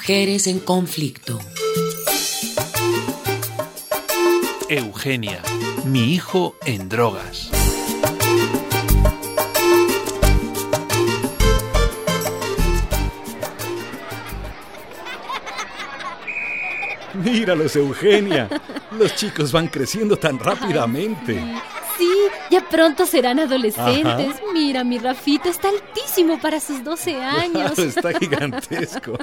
Mujeres en conflicto. Eugenia, mi hijo en drogas. Míralos, Eugenia. Los chicos van creciendo tan rápidamente. Sí, ya pronto serán adolescentes. Ajá. Mira, mi Rafito está altísimo para sus 12 años. Claro, está gigantesco.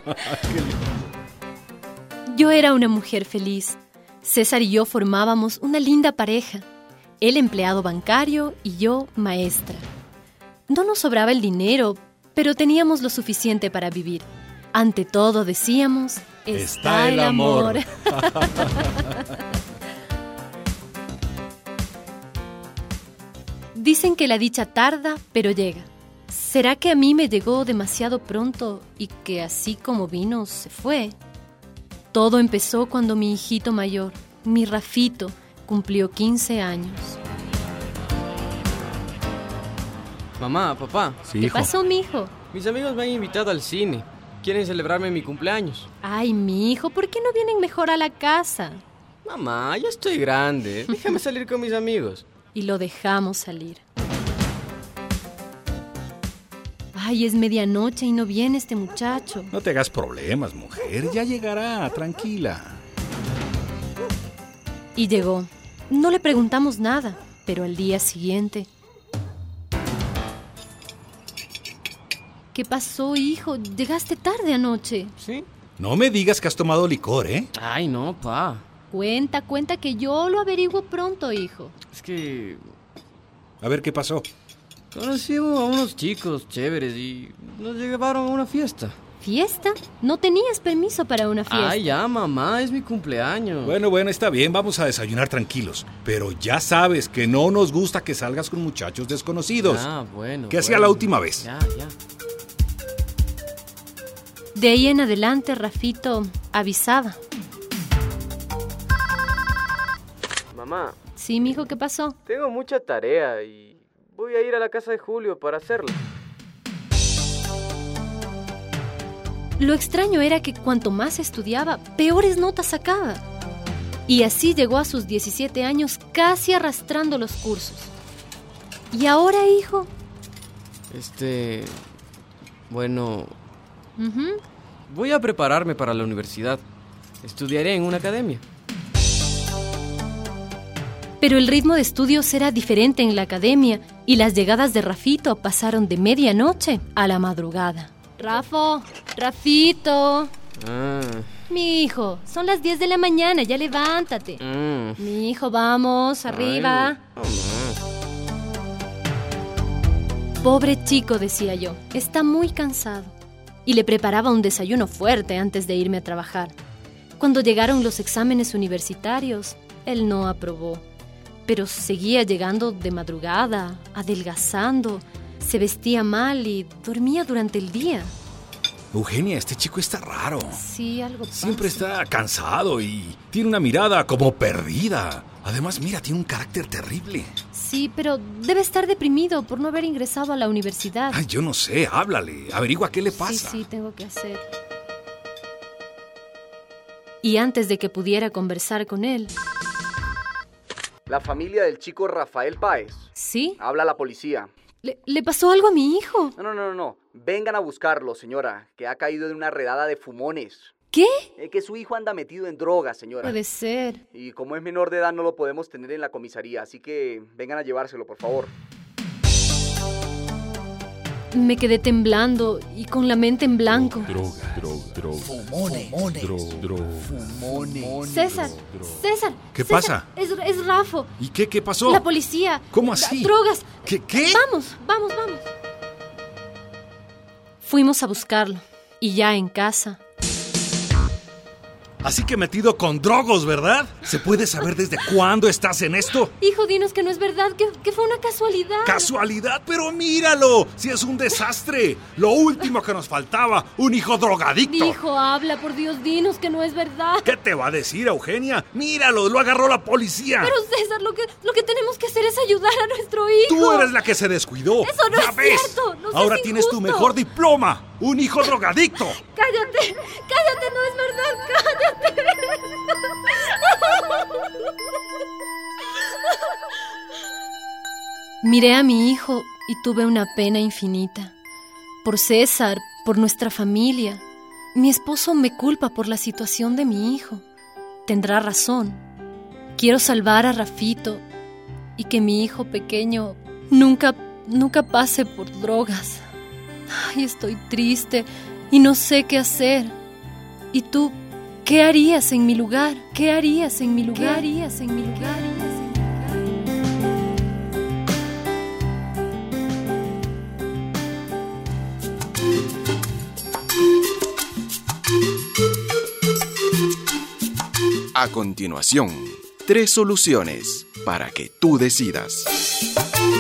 Yo era una mujer feliz. César y yo formábamos una linda pareja. Él empleado bancario y yo maestra. No nos sobraba el dinero, pero teníamos lo suficiente para vivir. Ante todo decíamos, está el amor. Dicen que la dicha tarda, pero llega. ¿Será que a mí me llegó demasiado pronto y que así como vino, se fue? Todo empezó cuando mi hijito mayor, mi Rafito, cumplió 15 años. Mamá, papá, Sí, ¿Qué hijo. pasó, mijo? mis amigos me han invitado al cine. Quieren celebrarme mi cumpleaños. Ay, mijo, ¿por qué no vienen mejor a la casa? Mamá, ya estoy grande. Déjame salir con mis amigos. Y lo dejamos salir. Ay, es medianoche y no viene este muchacho. No te hagas problemas, mujer. Ya llegará, tranquila. Y llegó. No le preguntamos nada, pero al día siguiente... ¿Qué pasó, hijo? Llegaste tarde anoche. ¿Sí? No me digas que has tomado licor, ¿eh? Ay, no, pa. Cuenta que yo lo averiguo pronto, hijo. Es que A ver, ¿qué pasó? conocí a unos chicos chéveres y nos llevaron a una fiesta. ¿Fiesta? No tenías permiso para una fiesta. Ay, ya, mamá, es mi cumpleaños. Bueno, está bien. Vamos a desayunar tranquilos. Pero ya sabes que no nos gusta que salgas con muchachos desconocidos. Ah, bueno. Que sea la última vez. Ya. De ahí en adelante, Rafito avisaba. Mamá, Sí, mijo, ¿qué pasó? tengo mucha tarea y voy a ir a la casa de Julio para hacerla. Lo extraño era que cuanto más estudiaba, peores notas sacaba. Y así llegó a sus 17 años casi arrastrando los cursos. ¿Y ahora, hijo? Bueno, Ujú. voy a prepararme para la universidad. Estudiaré en una academia. Pero el ritmo de estudios era diferente en la academia y las llegadas de Rafito pasaron de medianoche a la madrugada. Rafito, Ah, mi hijo, son las 10 de la mañana, ya levántate. Mi hijo, vamos, arriba. Ay, mamá. Pobre chico, decía yo, está muy cansado. Y le preparaba un desayuno fuerte antes de irme a trabajar. Cuando llegaron los exámenes universitarios, él no aprobó. Pero seguía llegando de madrugada, adelgazando, se vestía mal y dormía durante el día. Eugenia, este chico está raro. Sí, algo pasa. Siempre está cansado y tiene una mirada como perdida. Además, mira, tiene un carácter terrible. Sí, pero debe estar deprimido por no haber ingresado a la universidad. Ay, yo no sé, háblale, averigua qué le pasa. Sí, tengo que hacer. Y antes de que pudiera conversar con él... La familia del chico Rafael Páez. ¿Sí? Habla la policía. ¿Le pasó algo a mi hijo? No. Vengan a buscarlo, señora, que ha caído en una redada de fumones. ¿Qué? Que su hijo anda metido en drogas, señora. Puede ser. Y como es menor de edad no lo podemos tener en la comisaría, así que vengan a llevárselo, por favor. Me quedé temblando y con la mente en blanco. César. ¿Qué César, pasa? Es Rafo. ¿Y qué pasó? La policía. ¿Cómo así? Drogas. ¿Qué? Vamos. Fuimos a buscarlo. Y ya en casa... Así que metido con drogos, ¿verdad? ¿Se puede saber desde cuándo estás en esto? Hijo, dinos que no es verdad, que fue una casualidad. ¡Casualidad! ¡Pero míralo! ¡Si es un desastre! Lo último que nos faltaba, un hijo drogadicto. Hijo, habla, por Dios, dinos que no es verdad. ¿Qué te va a decir, Eugenia? ¡Míralo! ¡Lo agarró la policía! Pero César, lo que tenemos que hacer es ayudar a nuestro hijo. ¡Tú eres la que se descuidó! Eso no ¡Ya es ves! cierto, no seas Ahora tienes tu injusto. mejor diploma. ¡Un hijo drogadicto! ¡Cállate! ¡Cállate! ¡No es verdad! ¡Cállate! Miré a mi hijo y tuve una pena infinita. Por César, por nuestra familia. Mi esposo me culpa por la situación de mi hijo. Tendrá razón. Quiero salvar a Rafito y que mi hijo pequeño nunca pase por drogas. Ay, estoy triste y no sé qué hacer. ¿Y tú qué harías en mi lugar? ¿Qué harías en mi lugar? ¿Qué harías en mi lugar? A continuación, 3 soluciones para que tú decidas.